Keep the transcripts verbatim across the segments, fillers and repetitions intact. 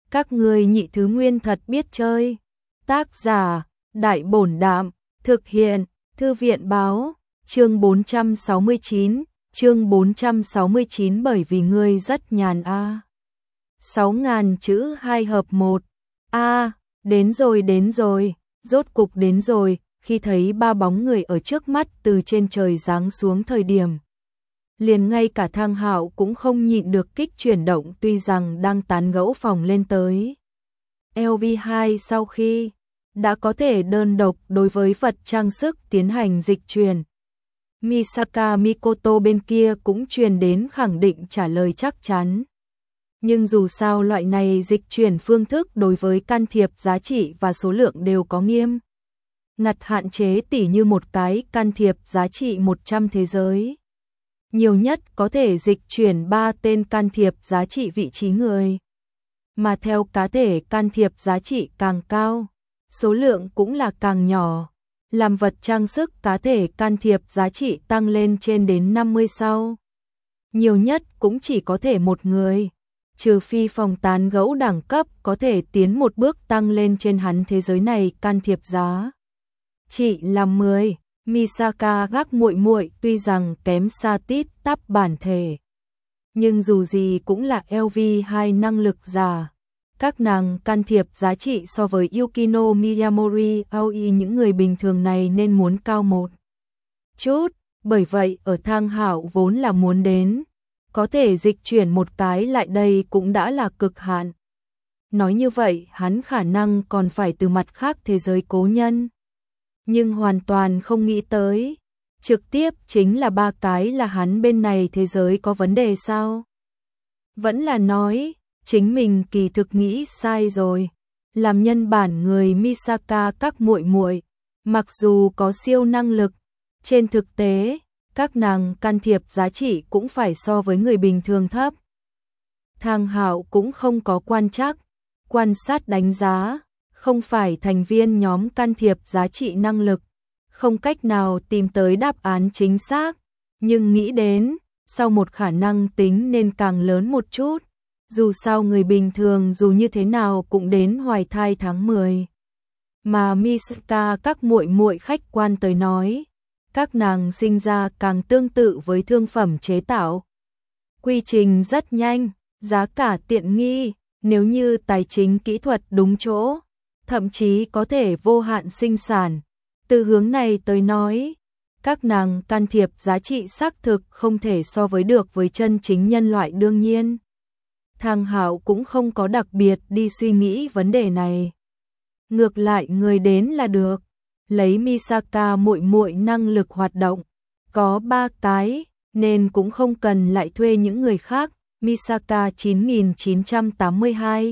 Các ngươi nhị thứ nguyên thật biết chơi. Tác giả, Đại Bổn Đạm, thực hiện, Thư viện Báo, chương bốn trăm sáu mươi chín, chương bốn trăm sáu mươi chín bởi vì ngươi rất nhàn a. À. sáu nghìn chữ hai hợp một. A, à, đến rồi đến rồi, rốt cục đến rồi, khi thấy ba bóng người ở trước mắt từ trên trời giáng xuống thời điểm. Liền ngay cả Thang Hạo cũng không nhịn được kích chuyển động tuy rằng đang tán gẫu phòng lên tới. lờ vê hai sau khi đã có thể đơn độc đối với vật trang sức tiến hành dịch chuyển. Misaka Mikoto bên kia cũng truyền đến khẳng định trả lời chắc chắn. Nhưng dù sao loại này dịch chuyển phương thức đối với can thiệp giá trị và số lượng đều có nghiêm ngặt hạn chế, tỉ như một cái can thiệp giá trị một trăm thế giới. Nhiều nhất có thể dịch chuyển ba tên can thiệp giá trị vị trí người. Mà theo cá thể can thiệp giá trị càng cao, số lượng cũng là càng nhỏ. Làm vật trang sức cá thể can thiệp giá trị tăng lên trên đến năm mươi sau. Nhiều nhất cũng chỉ có thể một người. Trừ phi phòng tán gẫu đẳng cấp có thể tiến một bước tăng lên trên hắn thế giới này can thiệp giá trị là mười. Misaka gác muội muội tuy rằng kém xa tít tắp bản thể, nhưng dù gì cũng là lờ vê hai năng lực giả. Các nàng can thiệp giá trị so với Yukino Miyamori Aoi những người bình thường này nên muốn cao một chút, bởi vậy ở Thang Hạo vốn là muốn đến, có thể dịch chuyển một cái lại đây cũng đã là cực hạn. Nói như vậy hắn khả năng còn phải từ mặt khác thế giới cố nhân. Nhưng hoàn toàn không nghĩ tới, trực tiếp chính là ba cái là hắn bên này thế giới có vấn đề sao? Vẫn là nói, chính mình kỳ thực nghĩ sai rồi. Làm nhân bản người Misaka các muội muội, mặc dù có siêu năng lực, trên thực tế, các nàng can thiệp giá trị cũng phải so với người bình thường thấp. Thang Hạo cũng không có quan trắc, quan sát đánh giá. Không phải thành viên nhóm can thiệp giá trị năng lực, không cách nào tìm tới đáp án chính xác, nhưng nghĩ đến, sau một khả năng tính nên càng lớn một chút, dù sao người bình thường dù như thế nào cũng đến hoài thai tháng mười. Mà Misaka các muội muội khách quan tới nói, các nàng sinh ra càng tương tự với thương phẩm chế tạo. Quy trình rất nhanh, giá cả tiện nghi, nếu như tài chính kỹ thuật đúng chỗ, thậm chí có thể vô hạn sinh sản. Từ hướng này tới nói, các nàng can thiệp giá trị xác thực không thể so với được với chân chính nhân loại đương nhiên. Thang Hạo cũng không có đặc biệt đi suy nghĩ vấn đề này. Ngược lại người đến là được, lấy Misaka muội muội năng lực hoạt động, có ba cái, nên cũng không cần lại thuê những người khác. Misaka chín nghìn chín trăm tám mươi hai,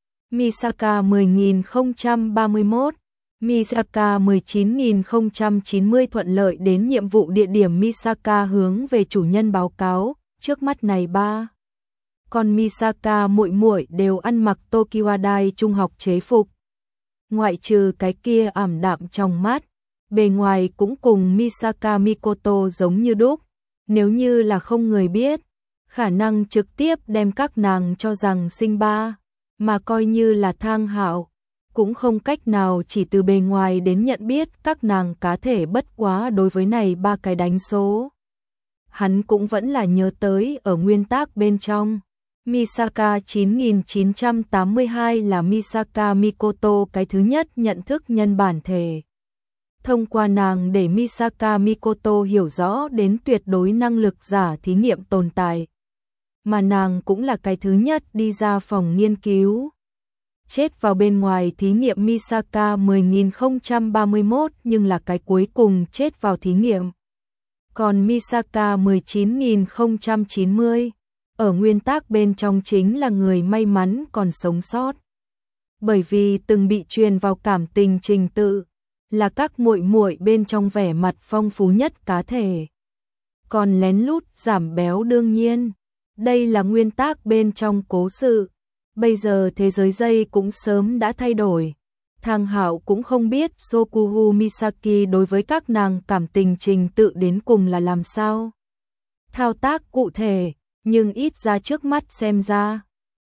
Misaka mười nghìn không trăm ba mươi mốt, Misaka mười chín nghìn không trăm chín mươi thuận lợi đến nhiệm vụ địa điểm. Misaka hướng về chủ nhân báo cáo, trước mắt này ba. Còn Misaka muội muội đều ăn mặc Tokiwadai trung học chế phục. Ngoại trừ cái kia ảm đạm trong mắt, bề ngoài cũng cùng Misaka Mikoto giống như đúc. Nếu như là không người biết, khả năng trực tiếp đem các nàng cho rằng sinh ba. Mà coi như là Thang Hạo, cũng không cách nào chỉ từ bề ngoài đến nhận biết các nàng cá thể bất quá đối với này ba cái đánh số. Hắn cũng vẫn là nhớ tới ở nguyên tác bên trong. Misaka chín nghìn chín trăm tám mươi hai là Misaka Mikoto cái thứ nhất nhận thức nhân bản thể. Thông qua nàng để Misaka Mikoto hiểu rõ đến tuyệt đối năng lực giả thí nghiệm tồn tại. Mà nàng cũng là cái thứ nhất đi ra phòng nghiên cứu. Chết vào bên ngoài thí nghiệm. Misaka mười nghìn không trăm ba mươi mốt nhưng là cái cuối cùng chết vào thí nghiệm. Còn Misaka mười chín nghìn không trăm chín mươi, ở nguyên tác bên trong chính là người may mắn còn sống sót. Bởi vì từng bị truyền vào cảm tình trình tự, là các muội muội bên trong vẻ mặt phong phú nhất cá thể. Còn lén lút giảm béo đương nhiên. Đây là nguyên tác bên trong cố sự. Bây giờ thế giới dây cũng sớm đã thay đổi. Thang Hạo cũng không biết Sokuhu Misaki đối với các nàng cảm tình trình tự đến cùng là làm sao. Thao tác cụ thể, nhưng ít ra trước mắt xem ra,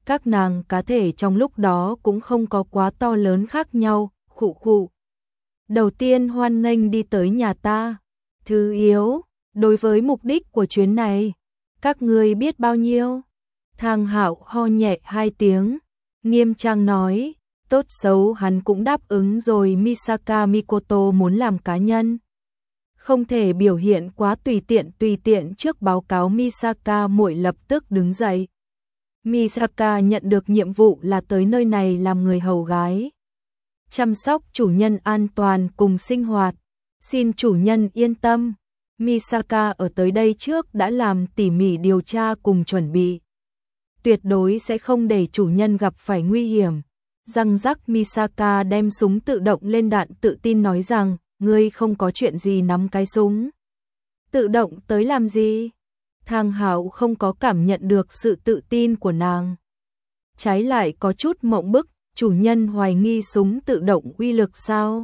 Các nàng cá thể trong lúc đó cũng không có quá to lớn khác nhau, khụ khụ. Đầu tiên hoan nghênh đi tới nhà ta. Thứ yếu, đối với mục đích của chuyến này, các ngươi biết bao nhiêu? Thang Hạo ho nhẹ hai tiếng, nghiêm trang nói, tốt xấu hắn cũng đáp ứng rồi. Misaka Mikoto muốn làm cá nhân, không thể biểu hiện quá tùy tiện tùy tiện trước báo cáo. Misaka muội lập tức đứng dậy. Misaka nhận được nhiệm vụ là tới nơi này làm người hầu gái, chăm sóc chủ nhân an toàn cùng sinh hoạt. Xin chủ nhân yên tâm, Misaka ở tới đây trước đã làm tỉ mỉ điều tra cùng chuẩn bị, tuyệt đối sẽ không để chủ nhân gặp phải nguy hiểm. Răng rắc. Misaka đem súng tự động lên đạn, tự tin nói rằng, ngươi không có chuyện gì nắm cái súng tự động tới làm gì? Thang Hạo không có cảm nhận được sự tự tin của nàng, trái lại có chút mộng bức. Chủ nhân hoài nghi súng tự động uy lực sao?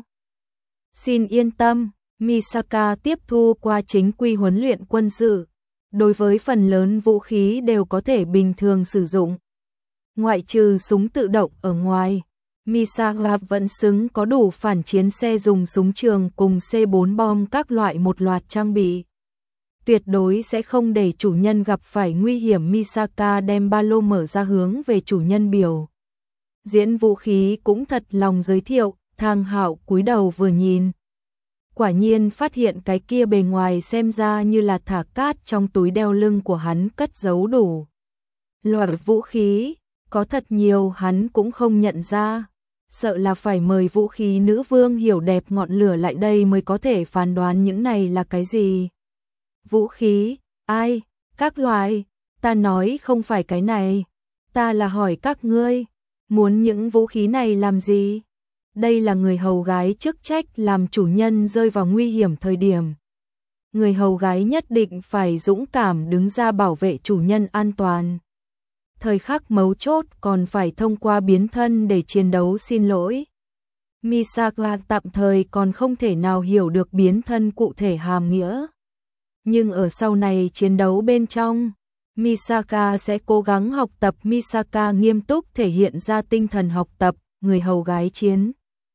Xin yên tâm, Misaka tiếp thu qua chính quy huấn luyện quân sự, đối với phần lớn vũ khí đều có thể bình thường sử dụng. Ngoại trừ súng tự động ở ngoài, Misaka vẫn xứng có đủ phản chiến xe dùng súng trường cùng C bốn bom các loại một loạt trang bị. Tuyệt đối sẽ không để chủ nhân gặp phải nguy hiểm. Misaka đem ba lô mở ra hướng về chủ nhân biểu diễn vũ khí cũng thật lòng giới thiệu. Thang Hạo cúi đầu vừa nhìn, quả nhiên phát hiện cái kia bề ngoài xem ra như là thả cát, trong túi đeo lưng của hắn cất giấu đủ loại vũ khí, có thật nhiều hắn cũng không nhận ra. Sợ là phải mời vũ khí nữ vương hiểu đẹp ngọn lửa lại đây mới có thể phán đoán những này là cái gì. Vũ khí? Ai? Các loại? Ta nói không phải cái này. Ta là hỏi các ngươi, muốn những vũ khí này làm gì? Đây là người hầu gái chức trách làm chủ nhân rơi vào nguy hiểm thời điểm. Người hầu gái nhất định phải dũng cảm đứng ra bảo vệ chủ nhân an toàn. Thời khắc mấu chốt còn phải thông qua biến thân để chiến đấu. Xin lỗi, Misaka tạm thời còn không thể nào hiểu được biến thân cụ thể hàm nghĩa. Nhưng ở sau này chiến đấu bên trong, Misaka sẽ cố gắng học tập. Misaka nghiêm túc thể hiện ra tinh thần học tập. Người hầu gái chiến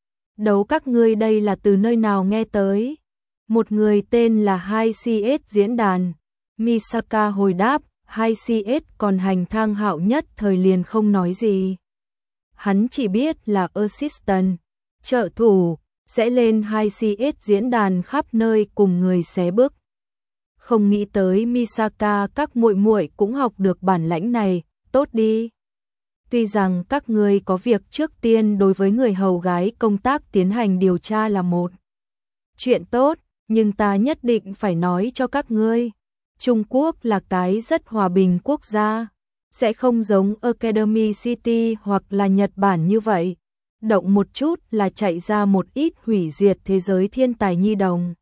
đấu các ngươi đây là từ nơi nào nghe tới? Một người tên là hai C S diễn đàn. Misaka hồi đáp, hai C S còn hành. Thang Hạo nhất thời liền không nói gì. Hắn chỉ biết là assistant, trợ thủ, sẽ lên hai C S diễn đàn khắp nơi cùng người xé bước. Không nghĩ tới Misaka các muội muội cũng học được bản lãnh này, tốt đi. Tuy rằng các ngươi có việc trước tiên đối với người hầu gái công tác tiến hành điều tra là một chuyện tốt, nhưng ta nhất định phải nói cho các ngươi, Trung Quốc là cái rất hòa bình quốc gia, sẽ không giống Academy City hoặc là Nhật Bản như vậy, động một chút là chạy ra một ít hủy diệt thế giới thiên tài nhi đồng.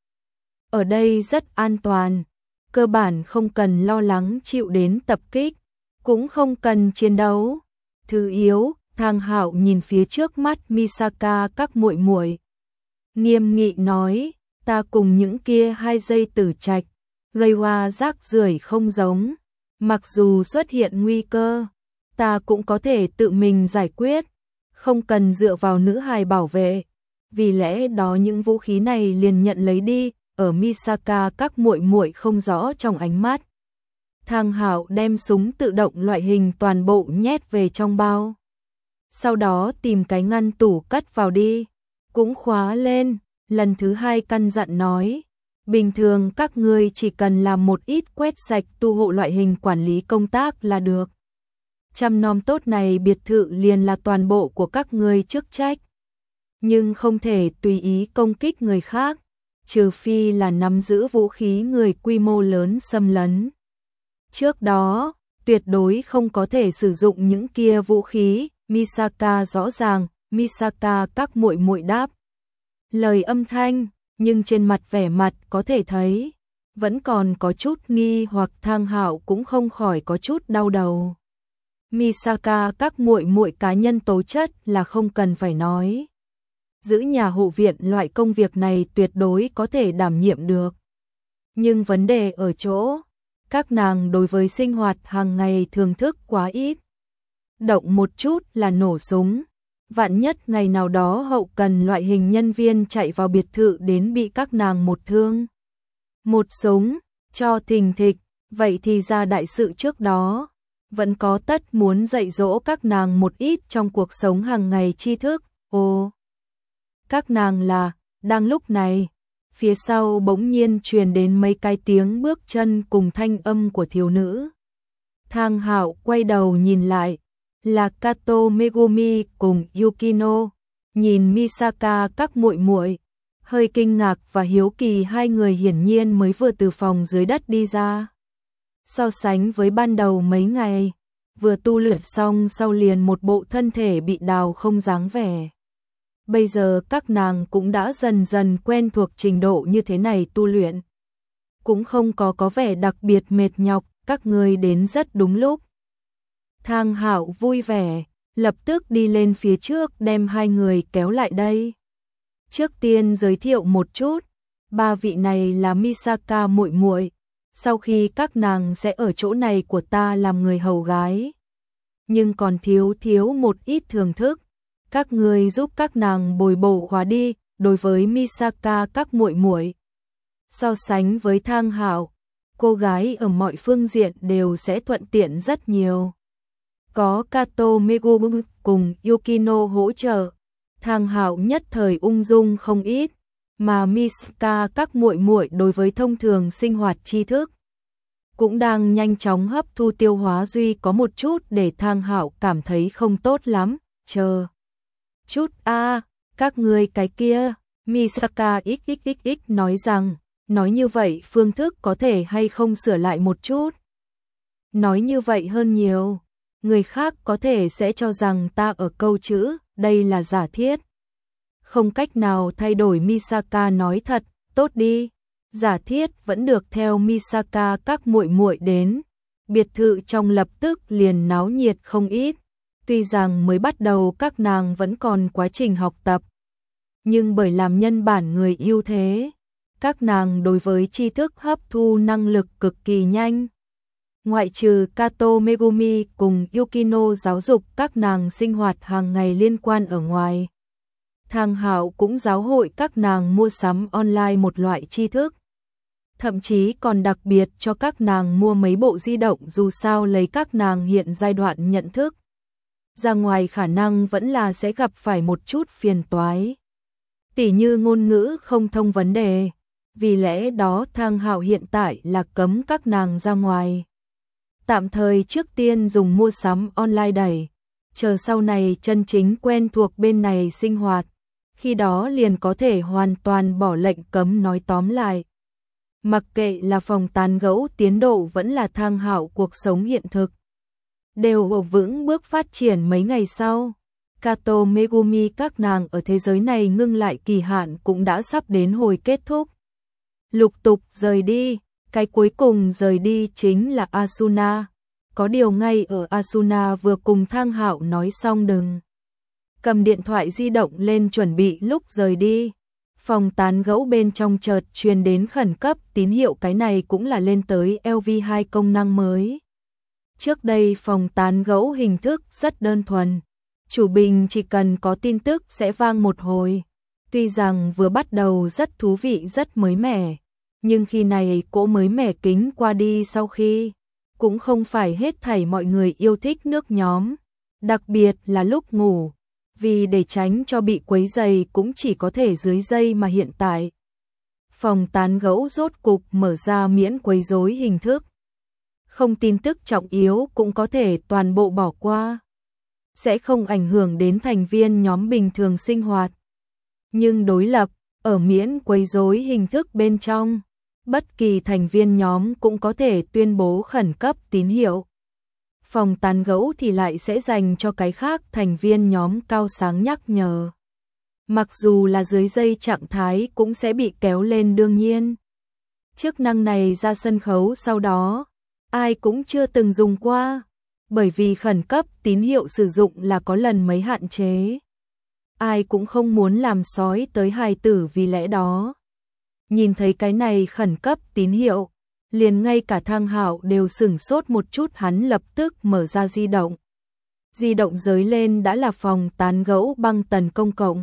Ở đây rất an toàn, cơ bản không cần lo lắng chịu đến tập kích, cũng không cần chiến đấu. Thứ yếu, Thang Hạo nhìn phía trước mắt Misaka các muội muội, nghiêm nghị nói, ta cùng những kia hai dây tử trạch, Reiwa rác rưởi không giống, mặc dù xuất hiện nguy cơ, ta cũng có thể tự mình giải quyết, không cần dựa vào nữ hài bảo vệ. Vì lẽ đó những vũ khí này liền nhận lấy đi. Ở Misaka các muội muội không rõ trong ánh mắt, Thang Hạo đem súng tự động loại hình toàn bộ nhét về trong bao. Sau đó tìm cái ngăn tủ cất vào đi, cũng khóa lên. Lần thứ hai căn dặn nói, bình thường các ngươi chỉ cần làm một ít quét sạch tu hộ loại hình quản lý công tác là được. Chăm nom tốt này biệt thự liền là toàn bộ của các ngươi chức trách. Nhưng không thể tùy ý công kích người khác, trừ phi là nắm giữ vũ khí người quy mô lớn xâm lấn. Trước đó, tuyệt đối không có thể sử dụng những kia vũ khí. Misaka rõ ràng. Misaka các muội muội đáp lời âm thanh, nhưng trên mặt vẻ mặt có thể thấy vẫn còn có chút nghi hoặc. Thang Hạo cũng không khỏi có chút đau đầu. Misaka các muội muội cá nhân tố chất là không cần phải nói, giữ nhà hộ viện loại công việc này tuyệt đối có thể đảm nhiệm được. Nhưng vấn đề ở chỗ, các nàng đối với sinh hoạt hàng ngày thưởng thức quá ít. động một chút là nổ súng. Vạn nhất ngày nào đó hậu cần loại hình nhân viên chạy vào biệt thự đến bị các nàng một thương, một súng, cho thình thịch, vậy thì ra đại sự trước đó. Vẫn có tất muốn dạy dỗ các nàng một ít trong cuộc sống hàng ngày tri thức. Ồ, các nàng là, đang lúc này, phía sau bỗng nhiên truyền đến mấy cái tiếng bước chân cùng thanh âm của thiếu nữ. Thang Hạo quay đầu nhìn lại, là Kato Megumi cùng Yukino, nhìn Misaka các muội muội, hơi kinh ngạc và hiếu kỳ, hai người hiển nhiên mới vừa từ phòng dưới đất đi ra. So sánh với ban đầu mấy ngày, vừa tu luyện xong sau liền một bộ thân thể bị đào không dáng vẻ. Bây giờ các nàng cũng đã dần dần quen thuộc trình độ như thế này tu luyện. Cũng không có có vẻ đặc biệt mệt nhọc, các ngươi đến rất đúng lúc. Thang Hạo vui vẻ, lập tức đi lên phía trước đem hai người kéo lại đây. Trước tiên giới thiệu một chút, ba vị này là Misaka muội muội, sau khi các nàng sẽ ở chỗ này của ta làm người hầu gái. Nhưng còn thiếu thiếu một ít thưởng thức, các ngươi giúp các nàng bồi bổ khóa đi. Đối với Misaka các muội muội, so sánh với Thang Hạo, cô gái ở mọi phương diện đều sẽ thuận tiện rất nhiều. Có Kato Megumi cùng Yukino hỗ trợ, Thang Hạo nhất thời ung dung không ít, mà Misaka các muội muội đối với thông thường sinh hoạt tri thức cũng đang nhanh chóng hấp thu tiêu hóa, duy có một chút để Thang Hạo cảm thấy không tốt lắm. Chờ chút a, các ngươi cái kia, Misaka xxxx nói rằng, nói như vậy phương thức có thể hay không sửa lại một chút. Nói như vậy hơn nhiều, người khác có thể sẽ cho rằng ta ở câu chữ, đây là giả thiết. Không cách nào thay đổi. Misaka nói thật, tốt đi. Giả thiết vẫn được. Theo Misaka các muội muội đến, biệt thự trong lập tức liền náo nhiệt không ít. Tuy rằng mới bắt đầu các nàng vẫn còn quá trình học tập, nhưng bởi làm nhân bản người ưu thế, các nàng đối với tri thức hấp thu năng lực cực kỳ nhanh. Ngoại trừ Kato Megumi cùng Yukino giáo dục các nàng sinh hoạt hàng ngày liên quan ở ngoài, Thang Hạo cũng giáo hội các nàng mua sắm online một loại tri thức. Thậm chí còn đặc biệt cho các nàng mua mấy bộ di động, dù sao lấy các nàng hiện giai đoạn nhận thức, ra ngoài khả năng vẫn là sẽ gặp phải một chút phiền toái. Tỉ như ngôn ngữ không thông vấn đề, vì lẽ đó Thang Hạo hiện tại là cấm các nàng ra ngoài. Tạm thời trước tiên dùng mua sắm online đẩy, chờ sau này chân chính quen thuộc bên này sinh hoạt, khi đó liền có thể hoàn toàn bỏ lệnh cấm. Nói tóm lại, mặc kệ là phòng tán gẫu tiến độ vẫn là Thang Hạo cuộc sống hiện thực, đều ở vững bước phát triển. Mấy ngày sau, Kato Megumi các nàng ở thế giới này ngưng lại kỳ hạn cũng đã sắp đến hồi kết thúc. Lục tục rời đi, cái cuối cùng rời đi chính là Asuna. Có điều ngay ở Asuna vừa cùng Thang Hạo nói xong đừng cầm điện thoại di động lên chuẩn bị lúc rời đi, phòng tán gẫu bên trong chợt truyền đến khẩn cấp tín hiệu. Cái này cũng là lên tới L V hai công năng mới. Trước đây phòng tán gẫu hình thức rất đơn thuần, chủ bình chỉ cần có tin tức sẽ vang một hồi. Tuy rằng vừa bắt đầu rất thú vị, rất mới mẻ, nhưng khi này cỗ mới mẻ kính qua đi sau khi, cũng không phải hết thảy mọi người yêu thích nước nhóm, đặc biệt là lúc ngủ, vì để tránh cho bị quấy rầy cũng chỉ có thể dưới dây. Mà hiện tại, phòng tán gẫu rốt cục mở ra miễn quấy rối hình thức, không tin tức trọng yếu cũng có thể toàn bộ bỏ qua, sẽ không ảnh hưởng đến thành viên nhóm bình thường sinh hoạt. Nhưng đối lập, ở miễn quấy rối hình thức bên trong, bất kỳ thành viên nhóm cũng có thể tuyên bố khẩn cấp tín hiệu. Phòng tán gẫu thì lại sẽ dành cho cái khác thành viên nhóm cao sáng nhắc nhở. Mặc dù là dưới dây trạng thái cũng sẽ bị kéo lên. Đương nhiên, chức năng này ra sân khấu sau đó, ai cũng chưa từng dùng qua, bởi vì khẩn cấp tín hiệu sử dụng là có lần mấy hạn chế. Ai cũng không muốn làm sói tới hài tử, vì lẽ đó, nhìn thấy cái này khẩn cấp tín hiệu, liền ngay cả Thang Hạo đều sửng sốt một chút. Hắn lập tức mở ra di động, di động giới lên đã là phòng tán gẫu băng tần công cộng.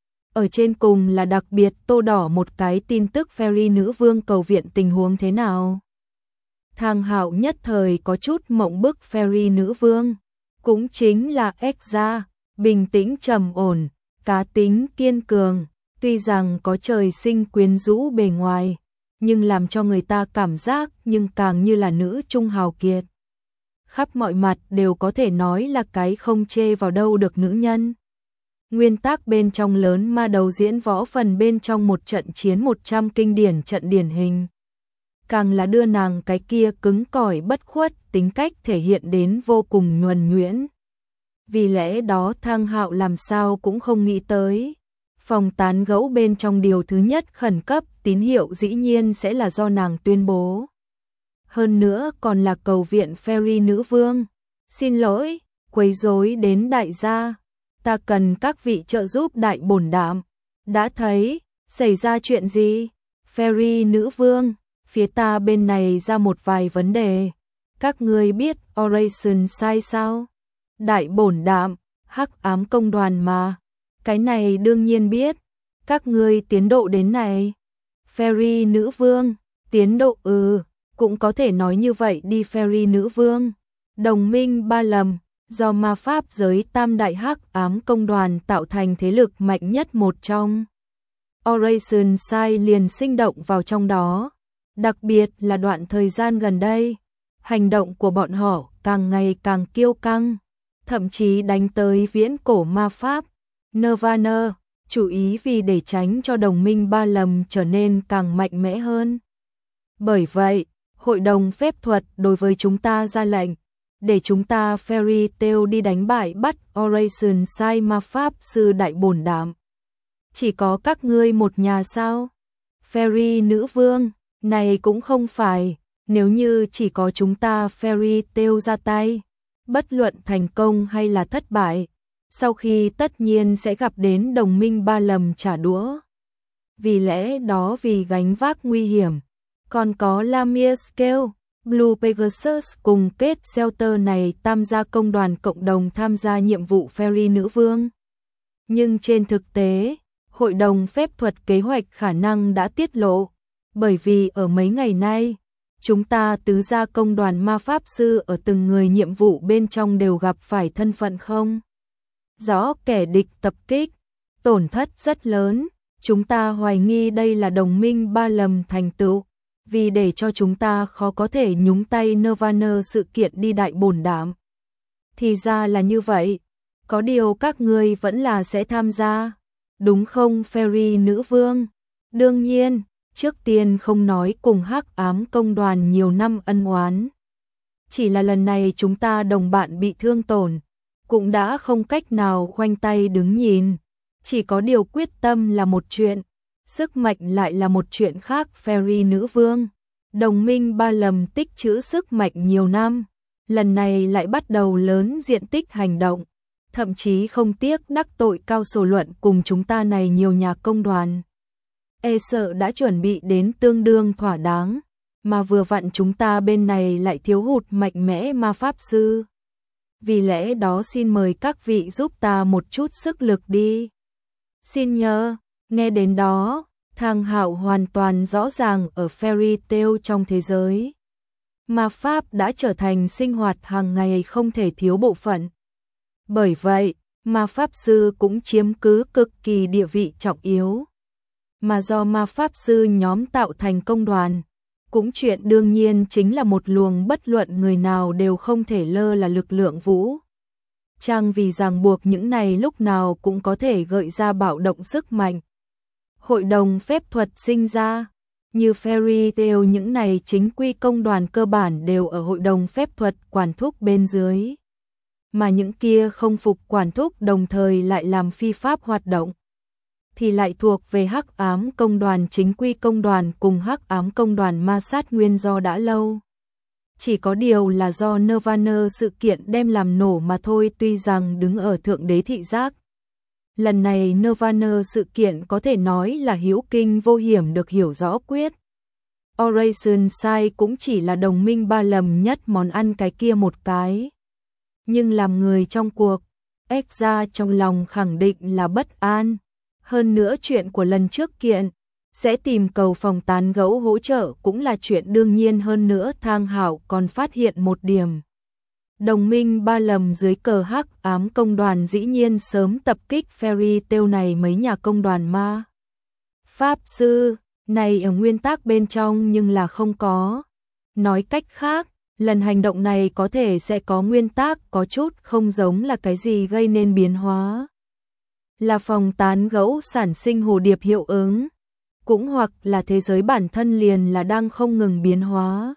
Ở trên cùng là đặc biệt tô đỏ một cái tin tức Fairy nữ vương cầu viện tình huống thế nào. Thang Hạo nhất thời có chút mộng bức. Fairy nữ vương cũng chính là Exa, bình tĩnh trầm ổn, cá tính kiên cường, tuy rằng có trời sinh quyến rũ bề ngoài, nhưng làm cho người ta cảm giác nhưng càng như là nữ trung hào kiệt. Khắp mọi mặt đều có thể nói là cái không chê vào đâu được nữ nhân. Nguyên tác bên trong lớn ma đầu diễn võ phần bên trong một trận chiến một trăm kinh điển trận điển hình. Càng là đưa nàng cái kia cứng cỏi bất khuất tính cách thể hiện đến vô cùng nhuần nhuyễn. Vì lẽ đó Thang Hạo làm sao cũng không nghĩ tới. Phòng tán gẫu bên trong điều thứ nhất khẩn cấp tín hiệu dĩ nhiên sẽ là do nàng tuyên bố. Hơn nữa còn là cầu viện Fairy nữ vương. Xin lỗi, quấy rối đến đại gia. Ta cần các vị trợ giúp đại bổn đảm. Đã thấy, xảy ra chuyện gì? Fairy nữ vương, phía ta bên này ra một vài vấn đề. Các ngươi biết Oration sai sao? Đại bổn đảm, hắc ám công đoàn mà. Cái này đương nhiên biết. Các ngươi tiến độ đến này. Fairy nữ vương, tiến độ ừ, cũng có thể nói như vậy đi. Fairy nữ vương, đồng minh ba lầm, do ma pháp giới tam đại hắc ám công đoàn tạo thành thế lực mạnh nhất một trong. Oration sai liền sinh động vào trong đó. Đặc biệt là đoạn thời gian gần đây, hành động của bọn họ càng ngày càng kiêu căng, thậm chí đánh tới viễn cổ ma pháp, Nirvana, chủ ý vì để tránh cho đồng minh ba lầm trở nên càng mạnh mẽ hơn. Bởi vậy, hội đồng phép thuật đối với chúng ta ra lệnh, để chúng ta Fairy Tail đi đánh bại bắt Oration sai ma pháp sư đại bổn đảm. Chỉ có các ngươi một nhà sao? Fairy nữ vương, này cũng không phải, nếu như chỉ có chúng ta Fairy Tail ra tay, bất luận thành công hay là thất bại, sau khi tất nhiên sẽ gặp đến đồng minh ba lầm trả đũa. Vì lẽ đó vì gánh vác nguy hiểm, còn có Lamia Scale, Blue Pegasus cùng Kate Shelter này tham gia công đoàn cộng đồng tham gia nhiệm vụ Fairy nữ vương. Nhưng trên thực tế, hội đồng phép thuật kế hoạch khả năng đã tiết lộ, bởi vì ở mấy ngày nay, chúng ta tứ gia công đoàn ma pháp sư ở từng người nhiệm vụ bên trong đều gặp phải thân phận không rõ kẻ địch tập kích, tổn thất rất lớn. Chúng ta hoài nghi đây là đồng minh ba lầm thành tựu, vì để cho chúng ta khó có thể nhúng tay Nirvana sự kiện đi đại bổn đảm. Thì ra là như vậy, có điều các ngươi vẫn là sẽ tham gia, đúng không Fairy nữ vương? Đương nhiên, trước tiên không nói cùng hắc ám công đoàn nhiều năm ân oán. Chỉ là lần này chúng ta đồng bạn bị thương tổn, cũng đã không cách nào khoanh tay đứng nhìn. Chỉ có điều quyết tâm là một chuyện, sức mạnh lại là một chuyện khác. Fairy nữ vương, đồng minh ba lầm tích trữ sức mạnh nhiều năm, lần này lại bắt đầu lớn diện tích hành động, thậm chí không tiếc đắc tội cao sổ luận cùng chúng ta này nhiều nhà công đoàn. E sợ đã chuẩn bị đến tương đương thỏa đáng, mà vừa vặn chúng ta bên này lại thiếu hụt mạnh mẽ ma pháp sư. Vì lẽ đó xin mời các vị giúp ta một chút sức lực đi. Xin nhờ, nghe đến đó, Thang Hạo hoàn toàn rõ ràng ở Fairy Tail trong thế giới. Ma pháp đã trở thành sinh hoạt hàng ngày không thể thiếu bộ phận. Bởi vậy, ma pháp sư cũng chiếm cứ cực kỳ địa vị trọng yếu. Mà do ma pháp sư nhóm tạo thành công đoàn, cũng chuyện đương nhiên chính là một luồng bất luận người nào đều không thể lơ là lực lượng vũ trang, vì ràng buộc những này lúc nào cũng có thể gợi ra bạo động sức mạnh. Hội đồng phép thuật sinh ra, như Fairy Tail những này chính quy công đoàn cơ bản đều ở hội đồng phép thuật quản thúc bên dưới. Mà những kia không phục quản thúc đồng thời lại làm phi pháp hoạt động, thì lại thuộc về hắc ám công đoàn chính quy công đoàn cùng hắc ám công đoàn ma sát nguyên do đã lâu. Chỉ có điều là do Nirvana sự kiện đem làm nổ mà thôi. Tuy rằng đứng ở thượng đế thị giác, lần này Nirvana sự kiện có thể nói là hữu kinh vô hiểm được hiểu rõ quyết. Oration sai cũng chỉ là đồng minh ba lầm nhất món ăn cái kia một cái. nhưng làm người trong cuộc, Exra trong lòng khẳng định là bất an. Hơn nữa chuyện của lần trước kiện, sẽ tìm cầu phòng tán gẫu hỗ trợ cũng là chuyện đương nhiên, hơn nữa Thang Hạo còn phát hiện một điểm. Đồng minh ba lầm dưới cờ hắc ám công đoàn dĩ nhiên sớm tập kích Fairy Tail này mấy nhà công đoàn ma. Pháp sư, này ở nguyên tắc bên trong nhưng là không có. Nói cách khác, lần hành động này có thể sẽ có nguyên tắc có chút không giống là cái gì gây nên biến hóa. Là phòng tán gẫu sản sinh hồ điệp hiệu ứng, cũng hoặc là thế giới bản thân liền là đang không ngừng biến hóa.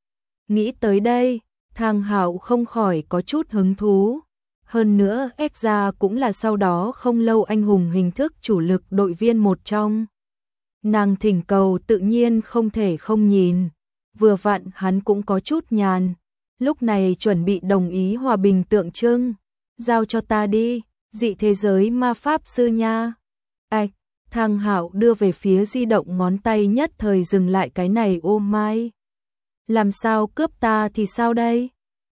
Nghĩ tới đây, Thang Hạo không khỏi có chút hứng thú. Hơn nữa, Exra cũng là sau đó không lâu anh hùng hình thức chủ lực đội viên một trong. Nàng thỉnh cầu tự nhiên không thể không nhìn. Vừa vặn hắn cũng có chút nhàn. Lúc này chuẩn bị đồng ý hòa bình tượng trưng. Giao cho ta đi, dị thế giới ma pháp sư nha. Ảch, Thang Hạo đưa về phía di động ngón tay nhất thời dừng lại cái này ô mai. Làm sao cướp ta thì sao đây?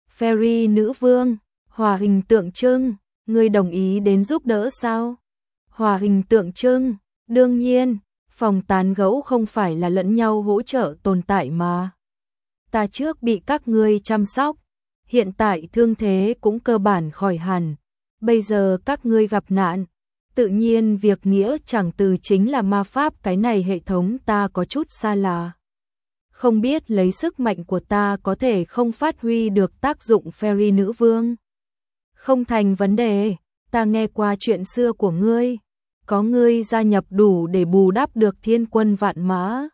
Fairy nữ vương, hòa hình tượng trưng, ngươi đồng ý đến giúp đỡ sao? Hòa hình tượng trưng, đương nhiên, phòng tán gẫu không phải là lẫn nhau hỗ trợ tồn tại mà. Ta trước bị các ngươi chăm sóc, hiện tại thương thế cũng cơ bản khỏi hẳn. Bây giờ các ngươi gặp nạn, tự nhiên việc nghĩa chẳng từ chính là ma pháp, cái này hệ thống ta có chút xa lạ. Không biết lấy sức mạnh của ta có thể không phát huy được tác dụng Fairy nữ vương. Không thành vấn đề, ta nghe qua chuyện xưa của ngươi, có ngươi gia nhập đủ để bù đắp được thiên quân vạn mã.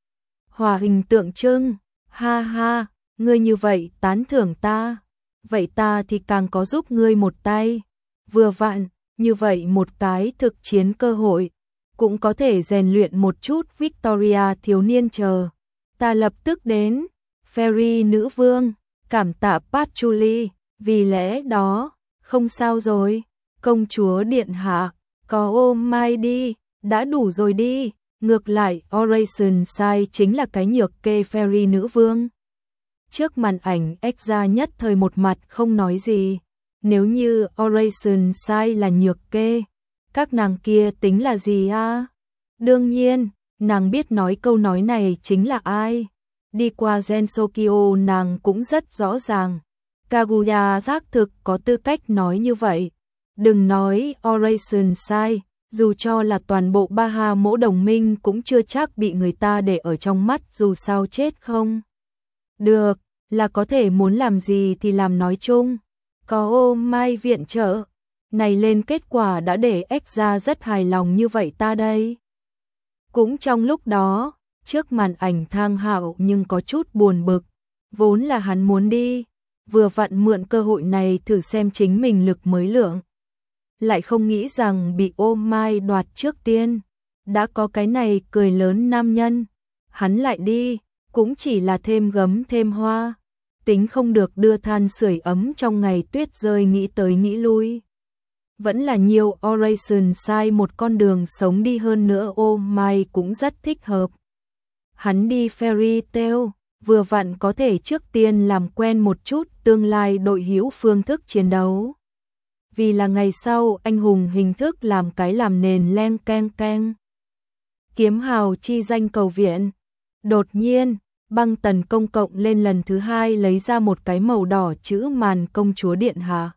Hòa hình tượng trưng, ha ha, ngươi như vậy tán thưởng ta, vậy ta thì càng có giúp ngươi một tay. Vừa vặn, như vậy một cái thực chiến cơ hội, cũng có thể rèn luyện một chút Victoria thiếu niên chờ. Ta lập tức đến, Fairy nữ vương, cảm tạ Patchouli, vì lẽ đó, không sao rồi, công chúa điện hạ, có ôm mai đi, đã đủ rồi đi, ngược lại Oration Sai chính là cái nhược kê Fairy nữ vương. Trước màn ảnh Exra nhất thời một mặt không nói gì, nếu như Oration Sai là nhược kê, các nàng kia tính là gì à? Đương nhiên, nàng biết nói câu nói này chính là ai. Đi qua Gensokyo nàng cũng rất rõ ràng. Kaguya xác thực có tư cách nói như vậy. Đừng nói Oration Sai, dù cho là toàn bộ Baha mỗ đồng minh cũng chưa chắc bị người ta để ở trong mắt, dù sao chết không. Được, là có thể muốn làm gì thì làm, nói chung. Có ô mai viện trợ, này lên kết quả đã để Exra rất hài lòng như vậy ta đây. Cũng trong lúc đó, trước màn ảnh Thang Hạo nhưng có chút buồn bực, vốn là hắn muốn đi, vừa vặn mượn cơ hội này thử xem chính mình lực mới lượng. Lại không nghĩ rằng bị ô mai đoạt trước tiên, đã có cái này cười lớn nam nhân, hắn lại đi, cũng chỉ là thêm gấm thêm hoa, tính không được đưa than sưởi ấm trong ngày tuyết rơi, nghĩ tới nghĩ lui. Vẫn là nhiều Oration Sai một con đường sống đi, hơn nữa ô mai cũng rất thích hợp. Hắn đi Fairy Tail, vừa vặn có thể trước tiên làm quen một chút tương lai đội hữu phương thức chiến đấu. Vì là ngày sau anh hùng hình thức làm cái làm nền len keng keng. Kiếm hào chi danh cầu viện. Đột nhiên, băng tần công cộng lên lần thứ hai lấy ra một cái màu đỏ chữ màn công chúa điện hạ.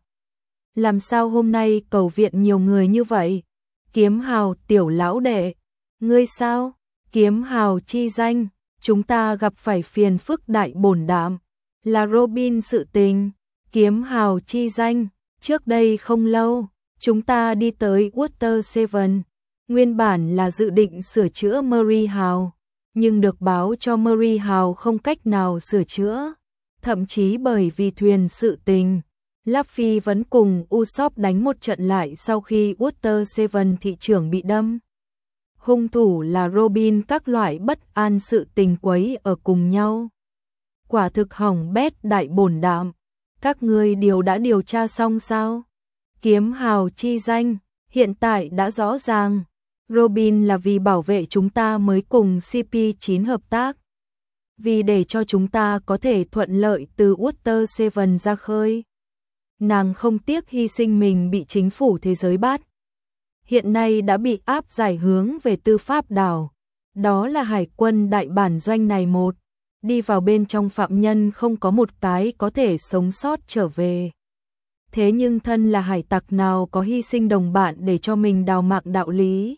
Làm sao hôm nay cầu viện nhiều người như vậy? Kiếm hào tiểu lão đệ. Ngươi sao? Kiếm hào chi danh, chúng ta gặp phải phiền phức đại bổn đạm. Là Robin sự tình. Kiếm hào chi danh, trước đây không lâu, chúng ta đi tới Water Seven. Nguyên bản là dự định sửa chữa Murray Hào, nhưng được báo cho Murray Hào không cách nào sửa chữa. Thậm chí bởi vì thuyền sự tình, Luffy vẫn cùng Usopp đánh một trận lại sau khi Water Seven thị trưởng bị đâm. Hung thủ là Robin, các loại bất an sự tình quấy ở cùng nhau. Quả thực hỏng bét đại bổn đạm. Các ngươi đều đã điều tra xong sao? Kiếm hào chi danh, hiện tại đã rõ ràng. Robin là vì bảo vệ chúng ta mới cùng C P chín hợp tác. Vì để cho chúng ta có thể thuận lợi từ Water Seven ra khơi. nàng không tiếc hy sinh mình bị chính phủ thế giới bắt. Hiện nay đã bị áp giải hướng về tư pháp đảo. Đó là hải quân đại bản doanh này một. Đi vào bên trong phạm nhân không có một cái có thể sống sót trở về. Thế nhưng thân là hải tặc nào có hy sinh đồng bạn để cho mình đào mạng đạo lý.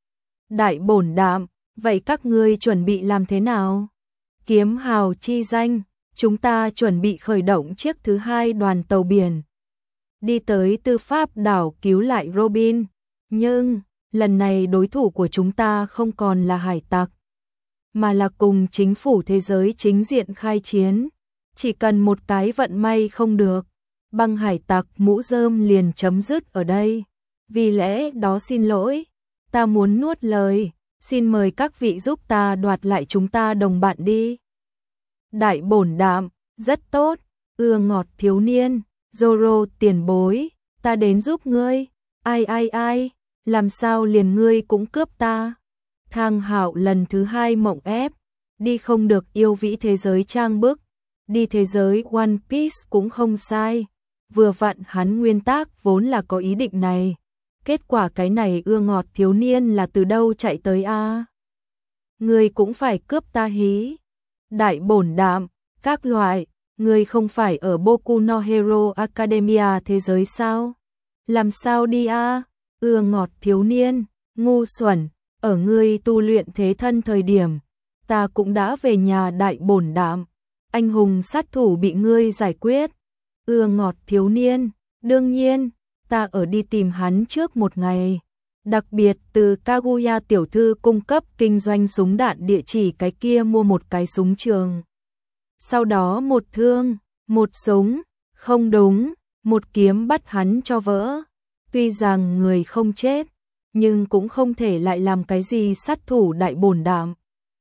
Đại bổn đạm, vậy các ngươi chuẩn bị làm thế nào? Kiếm hào chi danh, chúng ta chuẩn bị khởi động chiếc thứ hai đoàn tàu biển. Đi tới tư pháp đảo cứu lại Robin. Nhưng, lần này đối thủ của chúng ta không còn là hải tặc, mà là cùng chính phủ thế giới chính diện khai chiến. Chỉ cần một cái vận may không được, băng hải tặc mũ rơm liền chấm dứt ở đây. Vì lẽ đó xin lỗi, ta muốn nuốt lời, xin mời các vị giúp ta đoạt lại chúng ta đồng bạn đi. Đại bổn đạm, rất tốt, ưa ngọt thiếu niên, Zoro tiền bối, ta đến giúp ngươi. Ai ai ai, làm sao liền ngươi cũng cướp ta? Thang Hạo lần thứ hai mộng ép, đi không được yêu vĩ thế giới trang bức, đi thế giới One Piece cũng không sai. Vừa vặn hắn nguyên tác vốn là có ý định này. Kết quả cái này ưa ngọt thiếu niên là từ đâu chạy tới a? À? Ngươi cũng phải cướp ta hí. Đại bổn đạm, các loại, ngươi không phải ở Boku no Hero Academia thế giới sao? Làm sao đi a? À? Ưa ngọt thiếu niên, ngu xuẩn, ở ngươi tu luyện thế thân thời điểm, ta cũng đã về nhà đại bổn đạm, anh hùng sát thủ bị ngươi giải quyết. Ưa ngọt thiếu niên, đương nhiên, ta ở đi tìm hắn trước một ngày, đặc biệt từ Kaguya tiểu thư cung cấp kinh doanh súng đạn địa chỉ cái kia mua một cái súng trường. Sau đó một thương, một súng, không đúng, một kiếm bắt hắn cho vỡ. Tuy rằng người không chết, nhưng cũng không thể lại làm cái gì sát thủ đại bổn đạm.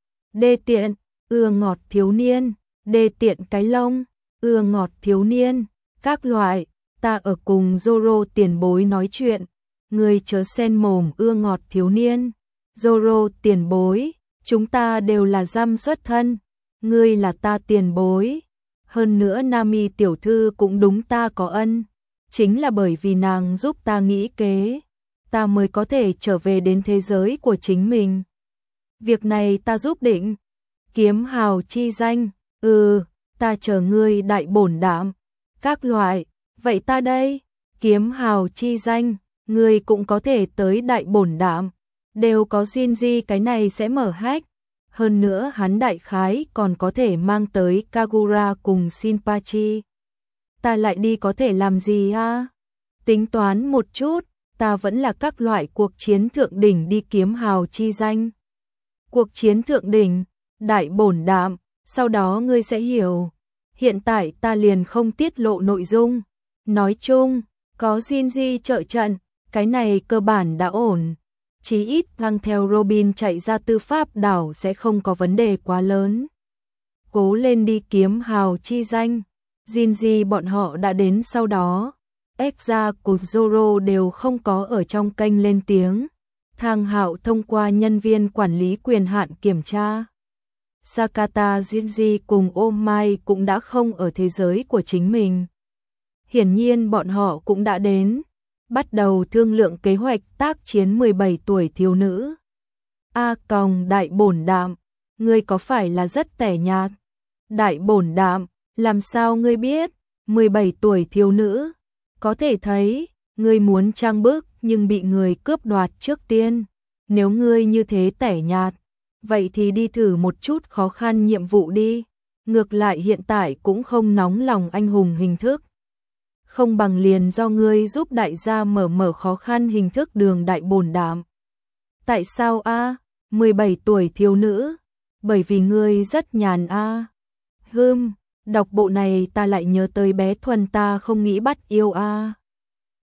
Đê tiện, ưa ngọt thiếu niên, đê tiện cái lông, ưa ngọt thiếu niên, các loại, ta ở cùng Zoro tiền bối nói chuyện, người chớ xen mồm ưa ngọt thiếu niên. Zoro tiền bối, chúng ta đều là giam xuất thân, ngươi là ta tiền bối. Hơn nữa Nami tiểu thư cũng đúng ta có ân. Chính là bởi vì nàng giúp ta nghĩ kế, ta mới có thể trở về đến thế giới của chính mình. Việc này ta giúp định. Kiếm hào chi danh, ừ, ta chờ ngươi đại bổn đạm. Các loại, vậy ta đây, kiếm hào chi danh, ngươi cũng có thể tới đại bổn đạm. Đều có Shinji cái này sẽ mở hack. Hơn nữa hắn đại khái còn có thể mang tới Kagura cùng Shinpachi. Ta lại đi có thể làm gì a? Tính toán một chút, ta vẫn là các loại cuộc chiến thượng đỉnh đi kiếm hào chi danh. Cuộc chiến thượng đỉnh, đại bổn đạm, sau đó ngươi sẽ hiểu. Hiện tại ta liền không tiết lộ nội dung. Nói chung, có Shinji trợ trận, cái này cơ bản đã ổn. Chí ít mang theo Robin chạy ra tư pháp đảo sẽ không có vấn đề quá lớn. Cố lên đi kiếm hào chi danh. Shinji bọn họ đã đến sau đó. Exra cùng Zoro đều không có ở trong kênh lên tiếng. Thang Hạo thông qua nhân viên quản lý quyền hạn kiểm tra. Sakata Shinji cùng Oh Mai cũng đã không ở thế giới của chính mình. Hiển nhiên bọn họ cũng đã đến. Bắt đầu thương lượng kế hoạch tác chiến mười bảy tuổi thiếu nữ. A còng đại bổn đạm, ngươi có phải là rất tẻ nhạt? Đại bổn đạm, làm sao ngươi biết? mười bảy tuổi thiếu nữ, có thể thấy, ngươi muốn trang bức nhưng bị người cướp đoạt trước tiên. Nếu ngươi như thế tẻ nhạt, vậy thì đi thử một chút khó khăn nhiệm vụ đi. Ngược lại hiện tại cũng không nóng lòng anh hùng hình thức. Không bằng liền do ngươi giúp đại gia mở mở khó khăn hình thức đường đại bổn đạm. Tại sao a? mười bảy tuổi thiếu nữ? Bởi vì ngươi rất nhàn a. Hừm, đọc bộ này ta lại nhớ tới bé Thuần ta không nghĩ bắt yêu a.